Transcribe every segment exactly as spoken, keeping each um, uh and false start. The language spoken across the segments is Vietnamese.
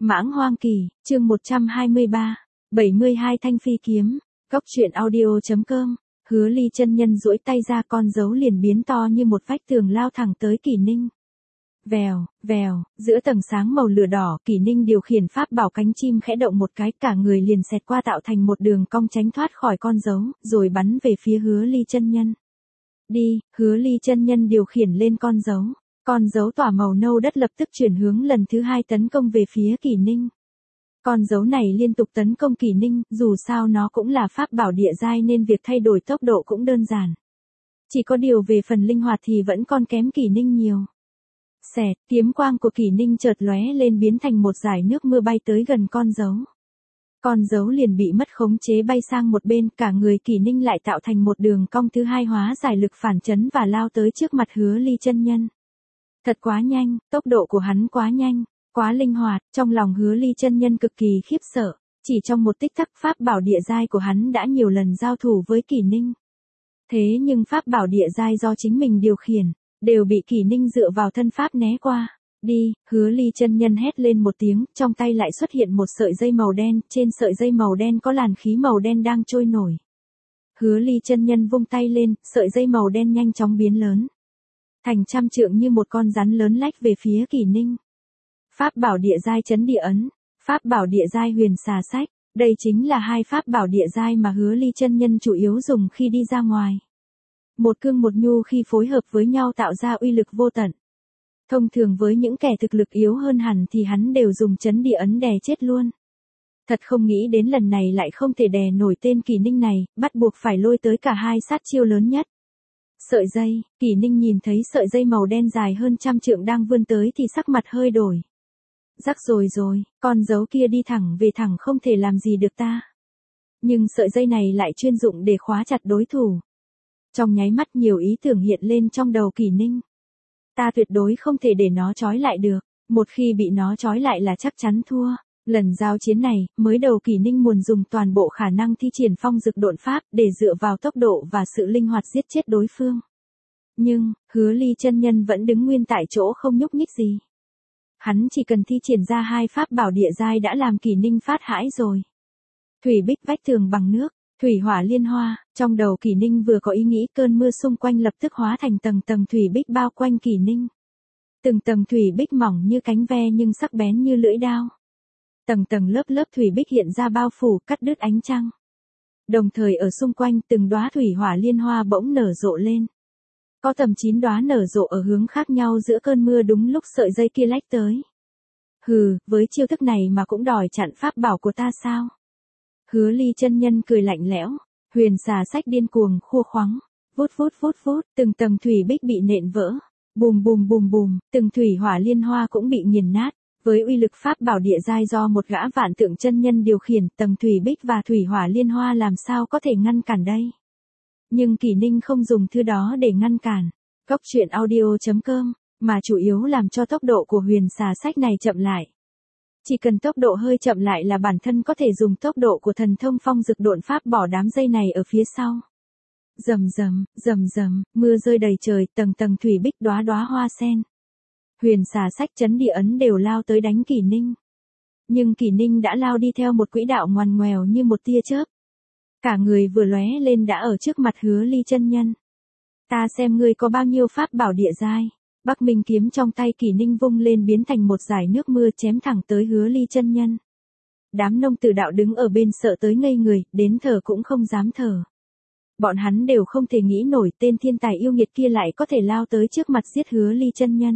Mãng Hoang Kỳ, chương một trăm hai mươi ba, bảy mươi hai thanh phi kiếm, Cốc Truyện Audio chấm com. Hứa Ly chân nhân duỗi tay ra, con dấu liền biến to như một vách tường lao thẳng tới Kỷ Ninh. Vèo, vèo, giữa tầng sáng màu lửa đỏ, Kỷ Ninh điều khiển pháp bảo cánh chim khẽ động một cái, cả người liền xẹt qua tạo thành một đường cong tránh thoát khỏi con dấu, rồi bắn về phía Hứa Ly chân nhân. Đi, Hứa Ly chân nhân điều khiển lên con dấu. Con dấu tỏa màu nâu đất lập tức chuyển hướng lần thứ hai tấn công về phía Kỷ Ninh. Con dấu này liên tục tấn công Kỷ Ninh, dù sao nó cũng là pháp bảo địa giai nên việc thay đổi tốc độ cũng đơn giản. Chỉ có điều về phần linh hoạt thì vẫn còn kém Kỷ Ninh nhiều. Xẹt, kiếm quang của Kỷ Ninh chợt lóe lên biến thành một dải nước mưa bay tới gần con dấu. Con dấu liền bị mất khống chế bay sang một bên, cả người Kỷ Ninh lại tạo thành một đường cong thứ hai hóa giải lực phản chấn và lao tới trước mặt Hứa Ly chân nhân. Thật quá nhanh, tốc độ của hắn quá nhanh, quá linh hoạt, trong lòng Hứa Ly chân nhân cực kỳ khiếp sợ, chỉ trong một tích tắc pháp bảo địa giai của hắn đã nhiều lần giao thủ với Kỷ Ninh. Thế nhưng pháp bảo địa giai do chính mình điều khiển, đều bị Kỷ Ninh dựa vào thân pháp né qua. Đi, Hứa Ly chân nhân hét lên một tiếng, trong tay lại xuất hiện một sợi dây màu đen, trên sợi dây màu đen có làn khí màu đen đang trôi nổi. Hứa Ly chân nhân vung tay lên, sợi dây màu đen nhanh chóng biến lớn. Thành trăm trượng như một con rắn lớn lách về phía Kỷ Ninh. Pháp bảo địa giai chấn địa ấn, pháp bảo địa giai huyền xà sách, đây chính là hai pháp bảo địa giai mà Hứa Ly chân nhân chủ yếu dùng khi đi ra ngoài. Một cương một nhu khi phối hợp với nhau tạo ra uy lực vô tận. Thông thường với những kẻ thực lực yếu hơn hẳn thì hắn đều dùng chấn địa ấn đè chết luôn. Thật không nghĩ đến lần này lại không thể đè nổi tên Kỷ Ninh này, bắt buộc phải lôi tới cả hai sát chiêu lớn nhất. Sợi dây, Kỷ Ninh nhìn thấy sợi dây màu đen dài hơn trăm trượng đang vươn tới thì sắc mặt hơi đổi. Rắc rồi rồi, con dấu kia đi thẳng về thẳng không thể làm gì được ta. Nhưng sợi dây này lại chuyên dụng để khóa chặt đối thủ. Trong nháy mắt nhiều ý tưởng hiện lên trong đầu Kỷ Ninh. Ta tuyệt đối không thể để nó trói lại được, một khi bị nó trói lại là chắc chắn thua. Lần giao chiến này, mới đầu Kỷ Ninh muốn dùng toàn bộ khả năng thi triển phong dực độn pháp để dựa vào tốc độ và sự linh hoạt giết chết đối phương. Nhưng, Hứa Ly chân nhân vẫn đứng nguyên tại chỗ không nhúc nhích gì. Hắn chỉ cần thi triển ra hai pháp bảo địa giai đã làm Kỷ Ninh phát hãi rồi. Thủy bích vách tường bằng nước, thủy hỏa liên hoa, trong đầu Kỷ Ninh vừa có ý nghĩ cơn mưa xung quanh lập tức hóa thành tầng tầng thủy bích bao quanh Kỷ Ninh. Từng tầng thủy bích mỏng như cánh ve nhưng sắc bén như lưỡi dao. Tầng tầng lớp lớp thủy bích hiện ra bao phủ cắt đứt ánh trăng. Đồng thời ở xung quanh từng đóa thủy hỏa liên hoa bỗng nở rộ lên. Có tầm chín đóa nở rộ ở hướng khác nhau giữa cơn mưa đúng lúc sợi dây kia lách tới. Hừ, với chiêu thức này mà cũng đòi chặn pháp bảo của ta sao? Hứa Ly chân nhân cười lạnh lẽo, huyền xà sách điên cuồng khua khoắng, vút vút vút vút, từng tầng thủy bích bị nện vỡ, bùm bùm bùm bùm, từng thủy hỏa liên hoa cũng bị nghiền nát. Với uy lực pháp bảo địa giai do một gã vạn tượng chân nhân điều khiển, tầng thủy bích và thủy hỏa liên hoa làm sao có thể ngăn cản đây. Nhưng Kỷ Ninh không dùng thứ đó để ngăn cản. Cốc Truyện Audio chấm com, mà chủ yếu làm cho tốc độ của huyền xà sách này chậm lại. Chỉ cần tốc độ hơi chậm lại là bản thân có thể dùng tốc độ của thần thông phong dực độn pháp bỏ đám dây này ở phía sau. Rầm rầm, rầm rầm, mưa rơi đầy trời, tầng tầng thủy bích đóa đóa hoa sen. Huyền xà sách chấn địa ấn đều lao tới đánh Kỷ Ninh. Nhưng Kỷ Ninh đã lao đi theo một quỹ đạo ngoằn ngoèo như một tia chớp. Cả người vừa lóe lên đã ở trước mặt Hứa Ly chân nhân. Ta xem ngươi có bao nhiêu pháp bảo địa giai. Bắc Minh kiếm trong tay Kỷ Ninh vung lên biến thành một dải nước mưa chém thẳng tới Hứa Ly chân nhân. Đám nông tử đạo đứng ở bên sợ tới ngây người, đến thở cũng không dám thở. Bọn hắn đều không thể nghĩ nổi tên thiên tài yêu nghiệt kia lại có thể lao tới trước mặt giết Hứa Ly chân nhân.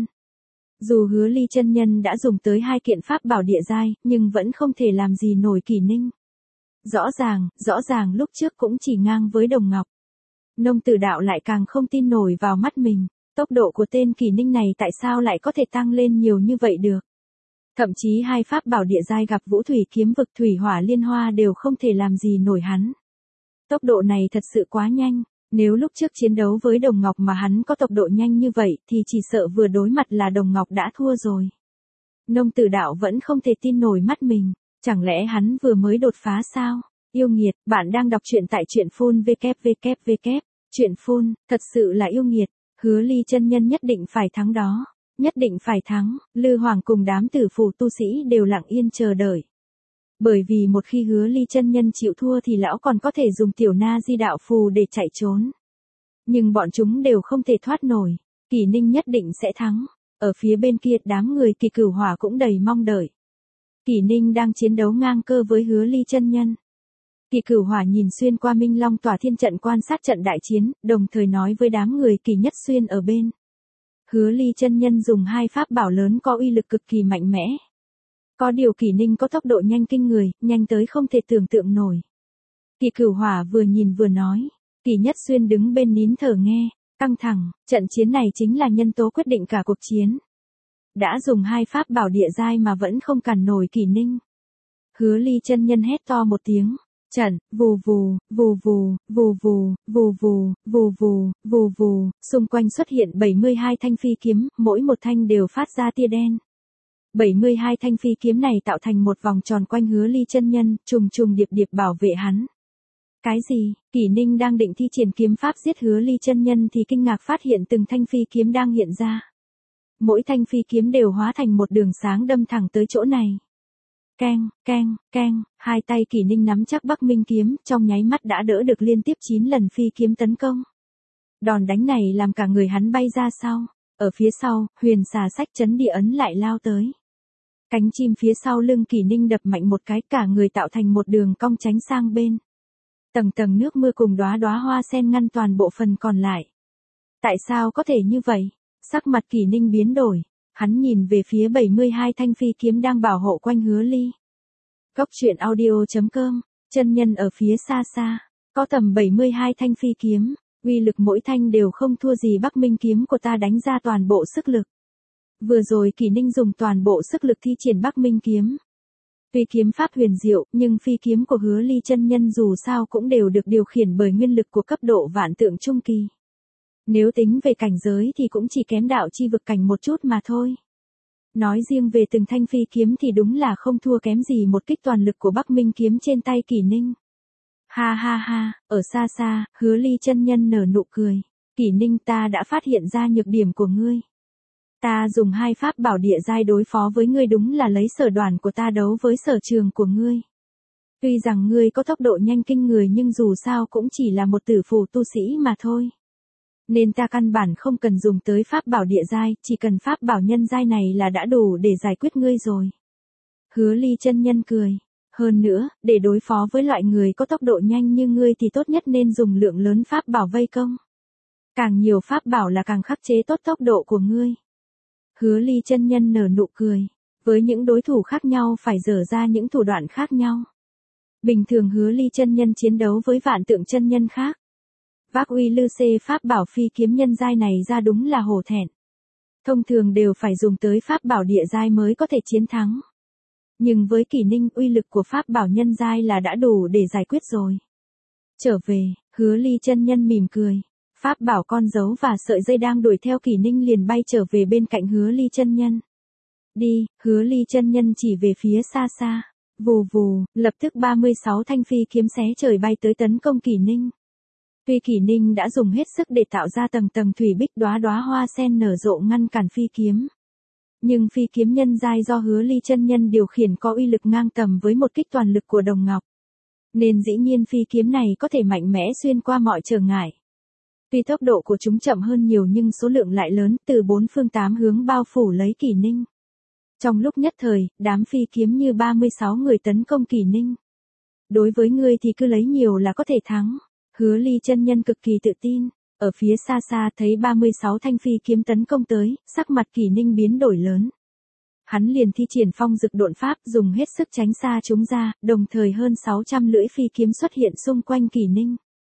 Dù Hứa Ly chân nhân đã dùng tới hai kiện pháp bảo địa giai, nhưng vẫn không thể làm gì nổi Kỷ Ninh. Rõ ràng, rõ ràng lúc trước cũng chỉ ngang với Đồng Ngọc. Nông tử đạo lại càng không tin nổi vào mắt mình, tốc độ của tên Kỷ Ninh này tại sao lại có thể tăng lên nhiều như vậy được. Thậm chí hai pháp bảo địa giai gặp vũ thủy kiếm vực thủy hỏa liên hoa đều không thể làm gì nổi hắn. Tốc độ này thật sự quá nhanh. Nếu lúc trước chiến đấu với Đồng Ngọc mà hắn có tốc độ nhanh như vậy thì chỉ sợ vừa đối mặt là Đồng Ngọc đã thua rồi. Nông tử đạo vẫn không thể tin nổi mắt mình, chẳng lẽ hắn vừa mới đột phá sao? Yêu nghiệt, bạn đang đọc truyện tại truyện phun www. Truyện phun, thật sự là yêu nghiệt, Hứa Ly chân nhân nhất định phải thắng đó. Nhất định phải thắng, Lư Hoàng cùng đám tử phủ tu sĩ đều lặng yên chờ đợi. Bởi vì một khi Hứa Ly chân nhân chịu thua thì lão còn có thể dùng tiểu na di đạo phù để chạy trốn. Nhưng bọn chúng đều không thể thoát nổi. Kỷ Ninh nhất định sẽ thắng. Ở phía bên kia đám người Kỳ Cửu Hỏa cũng đầy mong đợi. Kỷ Ninh đang chiến đấu ngang cơ với Hứa Ly chân nhân. Kỳ Cửu Hỏa nhìn xuyên qua Minh Long Tỏa Thiên trận quan sát trận đại chiến, đồng thời nói với đám người Kỳ Nhất Xuyên ở bên. Hứa Ly chân nhân dùng hai pháp bảo lớn có uy lực cực kỳ mạnh mẽ. Có điều Kỷ Ninh có tốc độ nhanh kinh người, nhanh tới không thể tưởng tượng nổi. Kỳ Cửu Hỏa vừa nhìn vừa nói. Kỳ Nhất Xuyên đứng bên nín thở nghe, căng thẳng, trận chiến này chính là nhân tố quyết định cả cuộc chiến. Đã dùng hai pháp bảo địa giai mà vẫn không cản nổi Kỷ Ninh. Hứa Ly chân nhân hét to một tiếng. Trận, vù vù, vù vù, vù vù, vù vù, vù vù, vù vù, xung quanh xuất hiện bảy mươi hai thanh phi kiếm, mỗi một thanh đều phát ra tia đen. bảy mươi hai thanh phi kiếm này tạo thành một vòng tròn quanh Hứa Ly chân nhân, trùng trùng điệp điệp bảo vệ hắn. Cái gì? Kỷ Ninh đang định thi triển kiếm pháp giết Hứa Ly chân nhân thì kinh ngạc phát hiện từng thanh phi kiếm đang hiện ra. Mỗi thanh phi kiếm đều hóa thành một đường sáng đâm thẳng tới chỗ này. Keng, keng, keng, hai tay Kỷ Ninh nắm chắc Bắc Minh kiếm, trong nháy mắt đã đỡ được liên tiếp chín lần phi kiếm tấn công. Đòn đánh này làm cả người hắn bay ra sau. Ở phía sau, huyền xà sách chấn địa ấn lại lao tới. Cánh chim phía sau lưng Kỷ Ninh đập mạnh một cái, cả người tạo thành một đường cong tránh sang bên. Tầng tầng nước mưa cùng đóa đóa hoa sen ngăn toàn bộ phần còn lại. Tại sao có thể như vậy? Sắc mặt Kỷ Ninh biến đổi. Hắn nhìn về phía bảy mươi hai thanh phi kiếm đang bảo hộ quanh Hứa Ly. Góc truyện audio chấm com, chân nhân ở phía xa xa, có tầm bảy mươi hai thanh phi kiếm, uy lực mỗi thanh đều không thua gì Bắc Minh kiếm của ta đánh ra toàn bộ sức lực. Vừa rồi Kỷ Ninh dùng toàn bộ sức lực thi triển Bắc Minh kiếm. Tuy kiếm pháp huyền diệu, nhưng phi kiếm của Hứa Ly chân nhân dù sao cũng đều được điều khiển bởi nguyên lực của cấp độ vạn tượng trung kỳ. Nếu tính về cảnh giới thì cũng chỉ kém đạo chi vực cảnh một chút mà thôi. Nói riêng về từng thanh phi kiếm thì đúng là không thua kém gì một kích toàn lực của Bắc Minh kiếm trên tay Kỷ Ninh. Ha ha ha, ở xa xa, Hứa Ly chân nhân nở nụ cười. Kỷ Ninh, ta đã phát hiện ra nhược điểm của ngươi. Ta dùng hai pháp bảo địa giai đối phó với ngươi đúng là lấy sở đoàn của ta đấu với sở trường của ngươi. Tuy rằng ngươi có tốc độ nhanh kinh người nhưng dù sao cũng chỉ là một tử phù tu sĩ mà thôi. Nên ta căn bản không cần dùng tới pháp bảo địa giai, chỉ cần pháp bảo nhân giai này là đã đủ để giải quyết ngươi rồi. Hứa Ly chân nhân cười. Hơn nữa, để đối phó với loại người có tốc độ nhanh như ngươi thì tốt nhất nên dùng lượng lớn pháp bảo vây công. Càng nhiều pháp bảo là càng khắc chế tốt tốc độ của ngươi. Hứa Ly chân nhân nở nụ cười. Với những đối thủ khác nhau phải dở ra những thủ đoạn khác nhau. Bình thường Hứa Ly chân nhân chiến đấu với vạn tượng chân nhân khác. Vác uy lư xê pháp bảo phi kiếm nhân giai này ra đúng là hổ thẹn. Thông thường đều phải dùng tới pháp bảo địa giai mới có thể chiến thắng. Nhưng với Kỷ Ninh uy lực của pháp bảo nhân giai là đã đủ để giải quyết rồi. Trở về, Hứa Ly chân nhân mỉm cười. Pháp bảo con dấu và sợi dây đang đuổi theo Kỷ Ninh liền bay trở về bên cạnh Hứa Ly chân nhân. Đi, Hứa Ly chân nhân chỉ về phía xa xa. Vù vù, lập tức ba mươi sáu thanh phi kiếm xé trời bay tới tấn công Kỷ Ninh. Tuy Kỷ Ninh đã dùng hết sức để tạo ra tầng tầng thủy bích đóa đóa hoa sen nở rộ ngăn cản phi kiếm. Nhưng phi kiếm nhân giai do Hứa Ly chân nhân điều khiển có uy lực ngang tầm với một kích toàn lực của Đồng Ngọc. Nên dĩ nhiên phi kiếm này có thể mạnh mẽ xuyên qua mọi trở ngại. Tuy tốc độ của chúng chậm hơn nhiều nhưng số lượng lại lớn, từ bốn phương tám hướng bao phủ lấy Kỷ Ninh. Trong lúc nhất thời, đám phi kiếm như ba mươi sáu người tấn công Kỷ Ninh. Đối với ngươi thì cứ lấy nhiều là có thể thắng. Hứa Ly chân nhân cực kỳ tự tin. Ở phía xa xa thấy ba mươi sáu thanh phi kiếm tấn công tới, sắc mặt Kỷ Ninh biến đổi lớn. Hắn liền thi triển phong dực độn pháp dùng hết sức tránh xa chúng ra, đồng thời hơn sáu trăm lưỡi phi kiếm xuất hiện xung quanh Kỷ Ninh.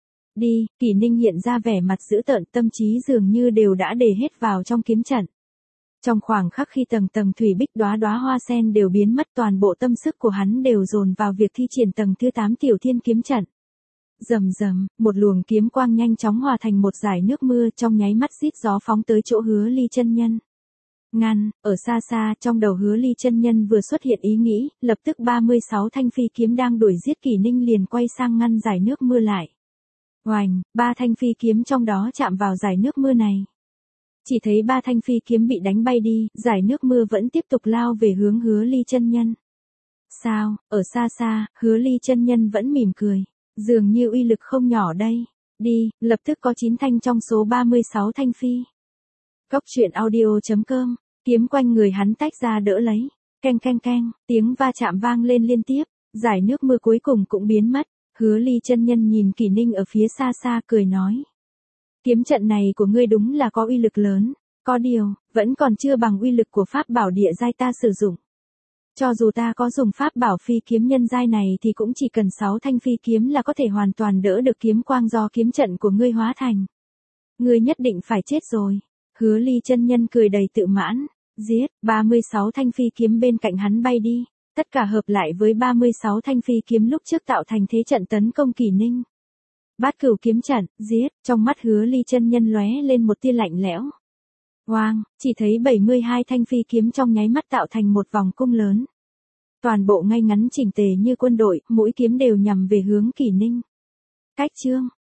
Đi, Kỷ Ninh hiện ra vẻ mặt dữ tợn, tâm trí dường như đều đã để hết vào trong kiếm trận. Trong khoảng khắc khi tầng tầng thủy bích đóa đóa hoa sen đều biến mất, toàn bộ tâm sức của hắn đều dồn vào việc thi triển tầng thứ tám tiểu thiên kiếm trận. Rầm rầm, một luồng kiếm quang nhanh chóng hòa thành một dải nước mưa, trong nháy mắt rít gió phóng tới chỗ Hứa Ly chân nhân. Ngăn, ở xa xa, trong đầu Hứa Ly chân nhân vừa xuất hiện ý nghĩ, lập tức ba mươi sáu thanh phi kiếm đang đuổi giết Kỷ Ninh liền quay sang ngăn dải nước mưa lại. Oành, ba thanh phi kiếm trong đó chạm vào dải nước mưa này. Chỉ thấy ba thanh phi kiếm bị đánh bay đi, dải nước mưa vẫn tiếp tục lao về hướng Hứa Ly chân nhân. Sao, ở xa xa, Hứa Ly chân nhân vẫn mỉm cười. Dường như uy lực không nhỏ đây. Đi, lập tức có chín thanh trong số ba mươi sáu thanh phi. Cốc truyện audio chấm com, kiếm quanh người hắn tách ra đỡ lấy. Keng keng keng, tiếng va chạm vang lên liên tiếp, dải nước mưa cuối cùng cũng biến mất. Hứa Ly chân nhân nhìn Kỷ Ninh ở phía xa xa cười nói. Kiếm trận này của ngươi đúng là có uy lực lớn, có điều, vẫn còn chưa bằng uy lực của pháp bảo địa giai ta sử dụng. Cho dù ta có dùng pháp bảo phi kiếm nhân giai này thì cũng chỉ cần sáu thanh phi kiếm là có thể hoàn toàn đỡ được kiếm quang do kiếm trận của ngươi hóa thành. Ngươi nhất định phải chết rồi. Hứa Ly chân nhân cười đầy tự mãn. Giết, ba mươi sáu thanh phi kiếm bên cạnh hắn bay đi, tất cả hợp lại với ba mươi sáu thanh phi kiếm lúc trước tạo thành thế trận tấn công Kỷ Ninh. Bát Cửu kiếm trận, giết, trong mắt Hứa Ly chân nhân lóe lên một tia lạnh lẽo. Oang, chỉ thấy bảy mươi hai thanh phi kiếm trong nháy mắt tạo thành một vòng cung lớn. Toàn bộ ngay ngắn chỉnh tề như quân đội, mỗi kiếm đều nhằm về hướng Kỷ Ninh. Cách chương